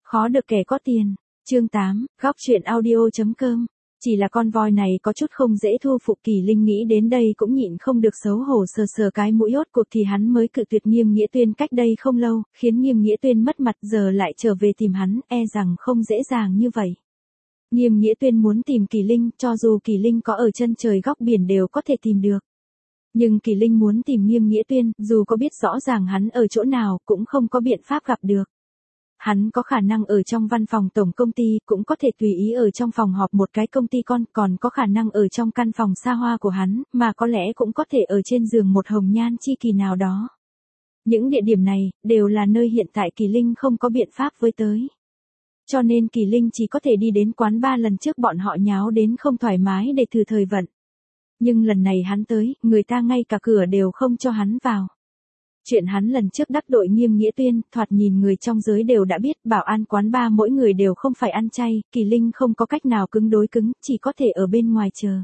Khó được kẻ có tiền. Chương 8, góc truyện audio.com. Chỉ là con voi này có chút không dễ thu phục. Kỳ Linh nghĩ đến đây cũng nhịn không được xấu hổ sờ sờ cái mũi. Rốt cuộc thì hắn mới cự tuyệt Nghiêm Nghĩa Tuyên cách đây không lâu, khiến Nghiêm Nghĩa Tuyên mất mặt, giờ lại trở về tìm hắn, e rằng không dễ dàng như vậy. Nghiêm Nghĩa Tuyên muốn tìm Kỳ Linh, cho dù Kỳ Linh có ở chân trời góc biển đều có thể tìm được. Nhưng Kỳ Linh muốn tìm Nghiêm Nghĩa Tuyên, dù có biết rõ ràng hắn ở chỗ nào, cũng không có biện pháp gặp được. Hắn có khả năng ở trong văn phòng tổng công ty, cũng có thể tùy ý ở trong phòng họp một cái công ty con, còn có khả năng ở trong căn phòng xa hoa của hắn, mà có lẽ cũng có thể ở trên giường một hồng nhan chi kỳ nào đó. Những địa điểm này, đều là nơi hiện tại Kỳ Linh không có biện pháp với tới. Cho nên Kỳ Linh chỉ có thể đi đến quán bar lần trước bọn họ nháo đến không thoải mái để thử thời vận. Nhưng lần này hắn tới, người ta ngay cả cửa đều không cho hắn vào. Chuyện hắn lần trước đắc tội Nghiêm Nghĩa Tuyên, thoạt nhìn người trong giới đều đã biết, bảo an quán bar mỗi người đều không phải ăn chay, Kỳ Linh không có cách nào cứng đối cứng, chỉ có thể ở bên ngoài chờ.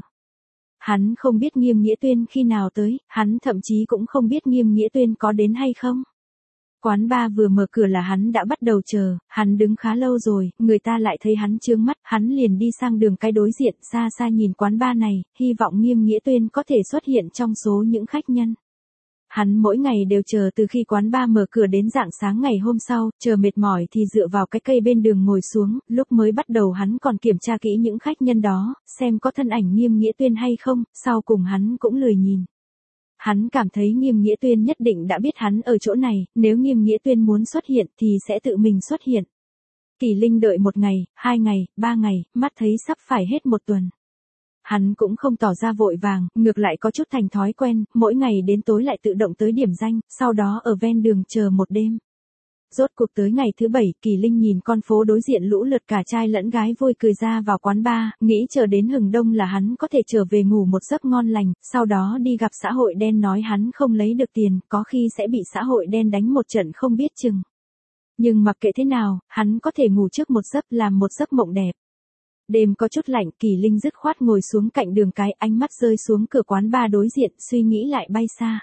Hắn không biết Nghiêm Nghĩa Tuyên khi nào tới, hắn thậm chí cũng không biết Nghiêm Nghĩa Tuyên có đến hay không. Quán bar vừa mở cửa là hắn đã bắt đầu chờ, hắn đứng khá lâu rồi, người ta lại thấy hắn chướng mắt, hắn liền đi sang đường cái đối diện, xa xa nhìn quán bar này, hy vọng Nghiêm Nghĩa Tuyên có thể xuất hiện trong số những khách nhân. Hắn mỗi ngày đều chờ từ khi quán bar mở cửa đến rạng sáng ngày hôm sau, chờ mệt mỏi thì dựa vào cái cây bên đường ngồi xuống, lúc mới bắt đầu hắn còn kiểm tra kỹ những khách nhân đó, xem có thân ảnh Nghiêm Nghĩa Tuyên hay không, sau cùng hắn cũng lười nhìn. Hắn cảm thấy Nghiêm Nghĩa Tuyên nhất định đã biết hắn ở chỗ này, nếu Nghiêm Nghĩa Tuyên muốn xuất hiện thì sẽ tự mình xuất hiện. Kỳ Linh đợi 1 ngày, 2 ngày, 3 ngày, mắt thấy sắp phải hết 1 tuần. Hắn cũng không tỏ ra vội vàng, ngược lại có chút thành thói quen, mỗi ngày đến tối lại tự động tới điểm danh, sau đó ở ven đường chờ một đêm. Rốt cuộc tới ngày thứ 7, Kỳ Linh nhìn con phố đối diện lũ lượt cả trai lẫn gái vui cười ra vào quán bar, nghĩ chờ đến hừng đông là hắn có thể trở về ngủ một giấc ngon lành, sau đó đi gặp xã hội đen nói hắn không lấy được tiền, có khi sẽ bị xã hội đen đánh một trận không biết chừng. Nhưng mặc kệ thế nào, hắn có thể ngủ trước một giấc, làm một giấc mộng đẹp. Đêm có chút lạnh, Kỳ Linh dứt khoát ngồi xuống cạnh đường cái, ánh mắt rơi xuống cửa quán bar đối diện, suy nghĩ lại bay xa.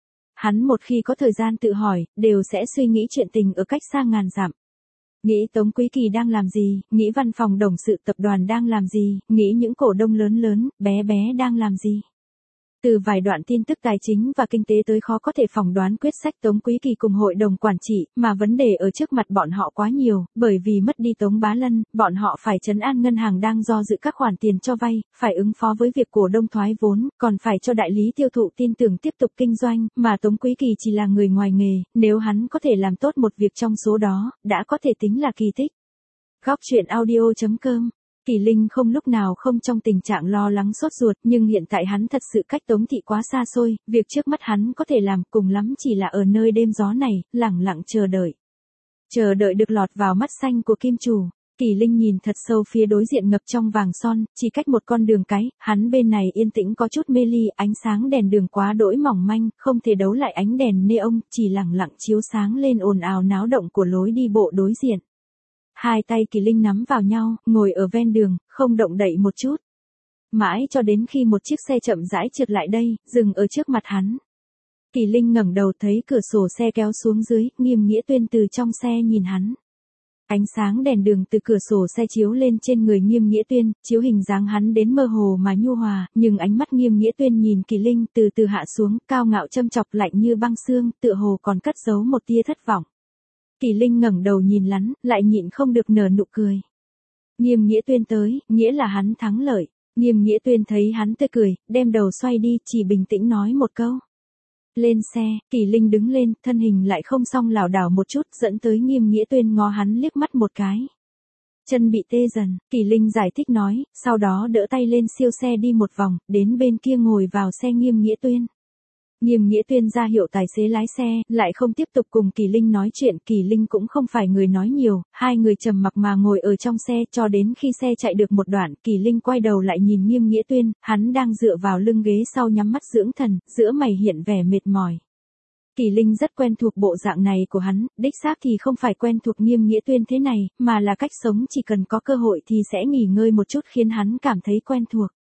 Hắn một khi có thời gian tự hỏi, đều sẽ suy nghĩ chuyện tình ở cách xa ngàn dặm. Nghĩ Tống Quý Kỳ đang làm gì, nghĩ văn phòng董sự tập đoàn đang làm gì, nghĩ những cổ đông lớn lớn, bé bé đang làm gì. Từ vài đoạn tin tức tài chính và kinh tế tới khó có thể phỏng đoán quyết sách Tống Quý Kỳ cùng hội đồng quản trị, mà vấn đề ở trước mặt bọn họ quá nhiều, bởi vì mất đi Tống Bá Lân, bọn họ phải trấn an ngân hàng đang do dự các khoản tiền cho vay, phải ứng phó với việc cổ đông thoái vốn, còn phải cho đại lý tiêu thụ tin tưởng tiếp tục kinh doanh, mà Tống Quý Kỳ chỉ là người ngoài nghề, nếu hắn có thể làm tốt một việc trong số đó, đã có thể tính là kỳ tích. Góc truyện audio.com. Kỳ Linh không lúc nào không trong tình trạng lo lắng sốt ruột, nhưng hiện tại hắn thật sự cách Tống thị quá xa xôi, việc trước mắt hắn có thể làm cùng lắm chỉ là ở nơi đêm gió này, lẳng lặng chờ đợi. Chờ đợi được lọt vào mắt xanh của kim chủ. Kỳ Linh nhìn thật sâu phía đối diện ngập trong vàng son, chỉ cách một con đường cái, hắn bên này yên tĩnh có chút mê ly, ánh sáng đèn đường quá đỗi mỏng manh, không thể đấu lại ánh đèn neon, chỉ lẳng lặng chiếu sáng lên ồn ào náo động của lối đi bộ đối diện. Hai tay Kỳ Linh nắm vào nhau, ngồi ở ven đường, không động đậy một chút. Mãi cho đến khi một chiếc xe chậm rãi trượt lại đây, dừng ở trước mặt hắn. Kỳ Linh ngẩng đầu thấy cửa sổ xe kéo xuống dưới, Nghiêm Nghĩa Tuyên từ trong xe nhìn hắn. Ánh sáng đèn đường từ cửa sổ xe chiếu lên trên người Nghiêm Nghĩa Tuyên, chiếu hình dáng hắn đến mơ hồ mà nhu hòa, nhưng ánh mắt Nghiêm Nghĩa Tuyên nhìn Kỳ Linh từ từ hạ xuống, cao ngạo châm chọc lạnh như băng xương, tựa hồ còn cất giấu một tia thất vọng. Kỳ Linh ngẩng đầu nhìn hắn, lại nhịn không được nở nụ cười. Nghiêm Nghĩa Tuyên tới, nghĩa là hắn thắng lợi. Nghiêm Nghĩa Tuyên thấy hắn tươi cười, đem đầu xoay đi, chỉ bình tĩnh nói một câu. Lên xe, Kỳ Linh đứng lên, thân hình lại không xong lảo đảo một chút, dẫn tới Nghiêm Nghĩa Tuyên ngó hắn liếc mắt một cái. Chân bị tê dần, Kỳ Linh giải thích nói, sau đó đỡ tay lên siêu xe đi một vòng, đến bên kia ngồi vào xe Nghiêm Nghĩa Tuyên. Nghiêm Nghĩa Tuyên ra hiệu tài xế lái xe, lại không tiếp tục cùng Kỳ Linh nói chuyện, Kỳ Linh cũng không phải người nói nhiều, hai người trầm mặc mà ngồi ở trong xe cho đến khi xe chạy được một đoạn, Kỳ Linh quay đầu lại nhìn Nghiêm Nghĩa Tuyên, hắn đang dựa vào lưng ghế sau nhắm mắt dưỡng thần, giữa mày hiện vẻ mệt mỏi. Kỳ Linh rất quen thuộc bộ dạng này của hắn, đích xác thì không phải quen thuộc Nghiêm Nghĩa Tuyên thế này, mà là cách sống chỉ cần có cơ hội thì sẽ nghỉ ngơi một chút khiến hắn cảm thấy quen thuộc.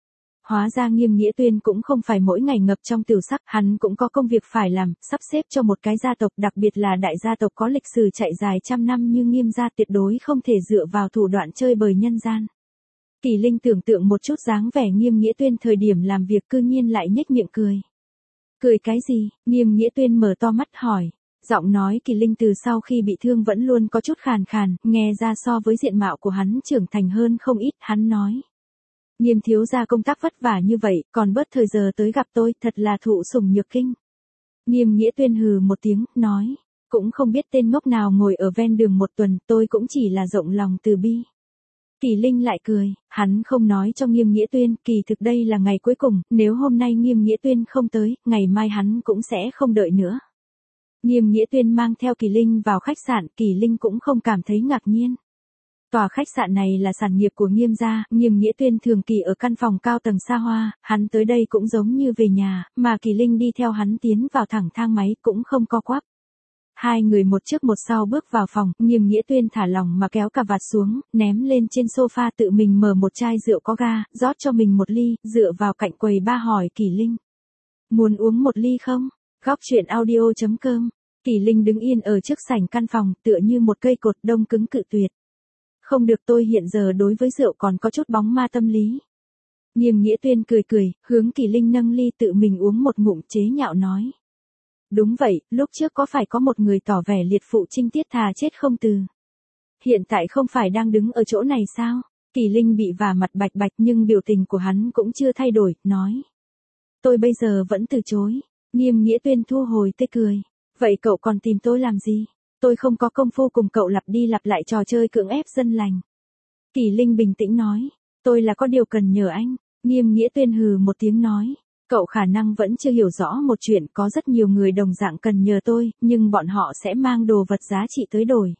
Hóa ra Nghiêm Nghĩa Tuyên cũng không phải mỗi ngày ngập trong tiểu sắc, hắn cũng có công việc phải làm, sắp xếp cho một cái gia tộc, đặc biệt là đại gia tộc có lịch sử chạy dài trăm năm như Nghiêm gia, tuyệt đối không thể dựa vào thủ đoạn chơi bời nhân gian. Kỳ Linh tưởng tượng một chút dáng vẻ Nghiêm Nghĩa Tuyên thời điểm làm việc, cư nhiên lại nhếch miệng cười. Cười cái gì? Nghiêm Nghĩa Tuyên mở to mắt hỏi. Giọng nói Kỳ Linh từ sau khi bị thương vẫn luôn có chút khàn khàn, nghe ra so với diện mạo của hắn trưởng thành hơn không ít. Hắn nói: Nghiêm thiếu gia công tác vất vả như vậy, còn bớt thời giờ tới gặp tôi, thật là thụ sủng nhược kinh. Nghiêm Nghĩa Tuyên hừ một tiếng, nói: Cũng không biết tên ngốc nào ngồi ở ven đường một tuần, tôi cũng chỉ là rộng lòng từ bi. Kỳ Linh lại cười, hắn không nói cho Nghiêm Nghĩa Tuyên, kỳ thực đây là ngày cuối cùng, nếu hôm nay Nghiêm Nghĩa Tuyên không tới, ngày mai hắn cũng sẽ không đợi nữa. Nghiêm Nghĩa Tuyên mang theo Kỳ Linh vào khách sạn, Kỳ Linh cũng không cảm thấy ngạc nhiên. Tòa khách sạn này là sản nghiệp của Nghiêm gia, Nghiêm Nghĩa Tuyên thường kỳ ở căn phòng cao tầng xa hoa, hắn tới đây cũng giống như về nhà, mà Kỳ Linh đi theo hắn tiến vào thẳng thang máy cũng không co quắp. Hai người một trước một sau bước vào phòng, Nghiêm Nghĩa Tuyên thả lỏng mà kéo cà vạt xuống, ném lên trên sofa, tự mình mở một chai rượu có ga, rót cho mình một ly, dựa vào cạnh quầy ba hỏi Kỳ Linh: Muốn uống một ly không? Góc truyện audio.com. Kỳ Linh đứng yên ở trước sảnh căn phòng, tựa như một cây cột đông cứng cự tuyệt. Không được, tôi hiện giờ đối với rượu còn có chút bóng ma tâm lý. Nghiêm Nghĩa Tuyên cười cười, hướng Kỳ Linh nâng ly tự mình uống một ngụm, chế nhạo nói: Đúng vậy, lúc trước có phải có một người tỏ vẻ liệt phụ trinh tiết thà chết không từ. Hiện tại không phải đang đứng ở chỗ này sao? Kỳ Linh bị vả mặt bạch bạch nhưng biểu tình của hắn cũng chưa thay đổi, nói: Tôi bây giờ vẫn từ chối. Nghiêm Nghĩa Tuyên thu hồi tươi cười. Vậy cậu còn tìm tôi làm gì? Tôi không có công phu cùng cậu lặp đi lặp lại trò chơi cưỡng ép dân lành. Kỳ Linh bình tĩnh nói: Tôi là có điều cần nhờ anh. Nghiêm Nghĩa Tuyên hừ một tiếng nói: Cậu khả năng vẫn chưa hiểu rõ một chuyện, có rất nhiều người đồng dạng cần nhờ tôi, nhưng bọn họ sẽ mang đồ vật giá trị tới đổi.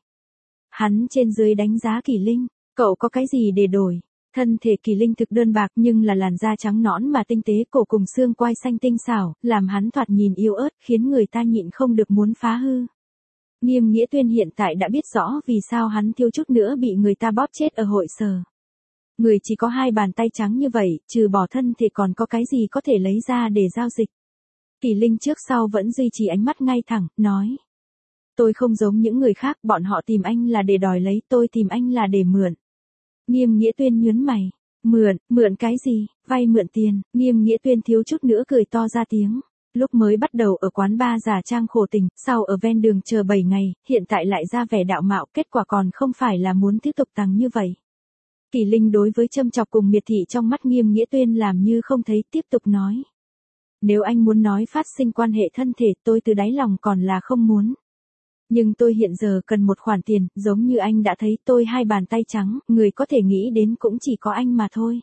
Hắn trên dưới đánh giá Kỳ Linh: Cậu có cái gì để đổi? Thân thể Kỳ Linh thực đơn bạc nhưng là làn da trắng nõn mà tinh tế, cổ cùng xương quai xanh tinh xảo, làm hắn thoạt nhìn yếu ớt, khiến người ta nhịn không được muốn phá hư. Nghiêm Nghĩa Tuyên hiện tại đã biết rõ vì sao hắn thiếu chút nữa bị người ta bóp chết ở hội sở. Người chỉ có hai bàn tay trắng như vậy, trừ bỏ thân thì còn có cái gì có thể lấy ra để giao dịch. Kỳ Linh trước sau vẫn duy trì ánh mắt ngay thẳng, nói: Tôi không giống những người khác, bọn họ tìm anh là để đòi lấy, tôi tìm anh là để mượn. Nghiêm Nghĩa Tuyên nhướng mày: Mượn cái gì? Vay mượn tiền. Nghiêm Nghĩa Tuyên thiếu chút nữa cười to ra tiếng. Lúc mới bắt đầu ở quán bar giả trang khổ tình, sau ở ven đường chờ 7 ngày, hiện tại lại ra vẻ đạo mạo, kết quả còn không phải là muốn tiếp tục tăng như vậy. Kỳ Linh đối với châm chọc cùng miệt thị trong mắt Nghiêm Nghĩa Tuyên làm như không thấy, tiếp tục nói: Nếu anh muốn nói phát sinh quan hệ thân thể, tôi từ đáy lòng còn là không muốn. Nhưng tôi hiện giờ cần một khoản tiền, giống như anh đã thấy, tôi hai bàn tay trắng, người có thể nghĩ đến cũng chỉ có anh mà thôi.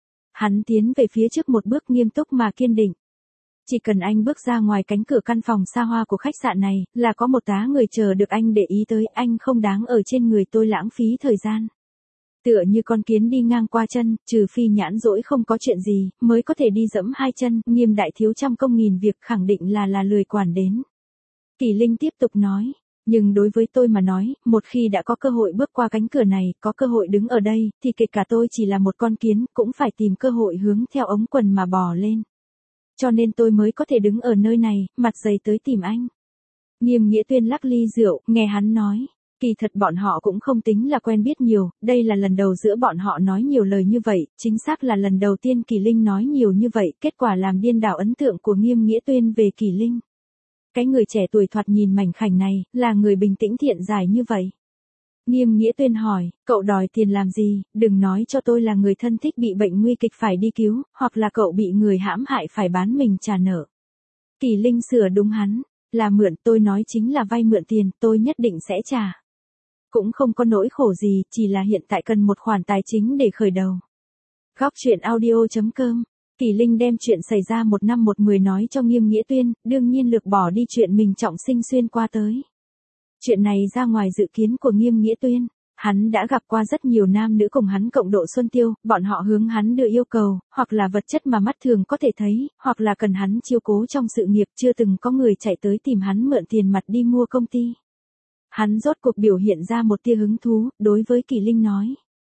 Hắn tiến về phía trước một bước, nghiêm túc mà kiên định. Chỉ cần anh bước ra ngoài cánh cửa căn phòng xa hoa của khách sạn này, là có một tá người chờ được anh để ý tới, anh không đáng ở trên người tôi lãng phí thời gian. Tựa như con kiến đi ngang qua chân, trừ phi nhãn rỗi không có chuyện gì, mới có thể đi dẫm hai chân, Nghiêm đại thiếu trăm công nghìn việc, khẳng định là lười quản đến. Kỳ Linh tiếp tục nói: Nhưng đối với tôi mà nói, một khi đã có cơ hội bước qua cánh cửa này, có cơ hội đứng ở đây, thì kể cả tôi chỉ là một con kiến, cũng phải tìm cơ hội hướng theo ống quần mà bò lên. Cho nên tôi mới có thể đứng ở nơi này, mặt dày tới tìm anh. Nghiêm Nghĩa Tuyên lắc ly rượu, nghe hắn nói: Kỳ thật bọn họ cũng không tính là quen biết nhiều, đây là lần đầu giữa bọn họ nói nhiều lời như vậy, chính xác là lần đầu tiên Kỳ Linh nói nhiều như vậy, kết quả làm điên đảo ấn tượng của Nghiêm Nghĩa Tuyên về Kỳ Linh. Cái người trẻ tuổi thoạt nhìn mảnh khảnh này, là người bình tĩnh thiện giải như vậy. Nghiêm Nghĩa Tuyên hỏi: Cậu đòi tiền làm gì? Đừng nói cho tôi là người thân thích bị bệnh nguy kịch phải đi cứu, hoặc là cậu bị người hãm hại phải bán mình trả nợ. Kỳ Linh sửa đúng hắn: Là mượn, tôi nói chính là vay mượn tiền, tôi nhất định sẽ trả. Cũng không có nỗi khổ gì, chỉ là hiện tại cần một khoản tài chính để khởi đầu. Góc truyện audio.com. Kỳ Linh đem chuyện xảy ra 1 năm 1 10 nói cho Nghiêm Nghĩa Tuyên, đương nhiên lược bỏ đi chuyện mình trọng sinh xuyên qua tới. Chuyện này ra ngoài dự kiến của Nghiêm Nghĩa Tuyên. Hắn đã gặp qua rất nhiều nam nữ cùng hắn cộng độ xuân tiêu, bọn họ hướng hắn đưa yêu cầu, hoặc là vật chất mà mắt thường có thể thấy, hoặc là cần hắn chiếu cố trong sự nghiệp, chưa từng có người chạy tới tìm hắn mượn tiền mặt đi mua công ty. Hắn rốt cuộc biểu hiện ra một tia hứng thú, đối với Kỳ Linh nói: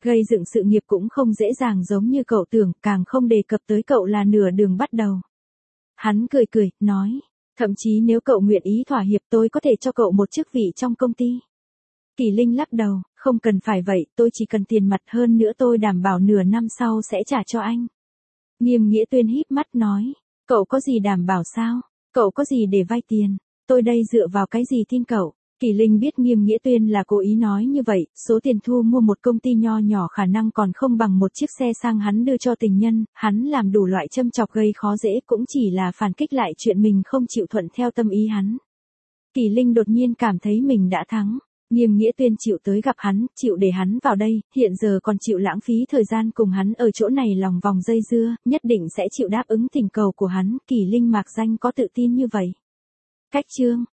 Gây dựng sự nghiệp cũng không dễ dàng giống như cậu tưởng, càng không đề cập tới cậu là nửa đường bắt đầu. Hắn cười cười, nói, thậm chí nếu cậu nguyện ý thỏa hiệp tôi có thể cho cậu một chức vị trong công ty. Kỳ Linh lắc đầu, không cần phải vậy, tôi chỉ cần tiền mặt, hơn nữa tôi đảm bảo nửa năm sau sẽ trả cho anh. Nghiêm Nghĩa Tuyên híp mắt nói, cậu có gì đảm bảo sao? Cậu có gì để vay tiền? Tôi đây dựa vào cái gì tin cậu? Kỳ Linh biết Nghiêm Nghĩa Tuyên là cố ý nói như vậy, số tiền thu mua một công ty nho nhỏ khả năng còn không bằng một chiếc xe sang hắn đưa cho tình nhân, hắn làm đủ loại châm chọc gây khó dễ cũng chỉ là phản kích lại chuyện mình không chịu thuận theo tâm ý hắn. Kỳ Linh đột nhiên cảm thấy mình đã thắng. Nghiêm Nghĩa Tuyên chịu tới gặp hắn, chịu để hắn vào đây, hiện giờ còn chịu lãng phí thời gian cùng hắn ở chỗ này lòng vòng dây dưa, nhất định sẽ chịu đáp ứng thỉnh cầu của hắn, Kỳ Linh mạc danh có tự tin như vậy. Cách chương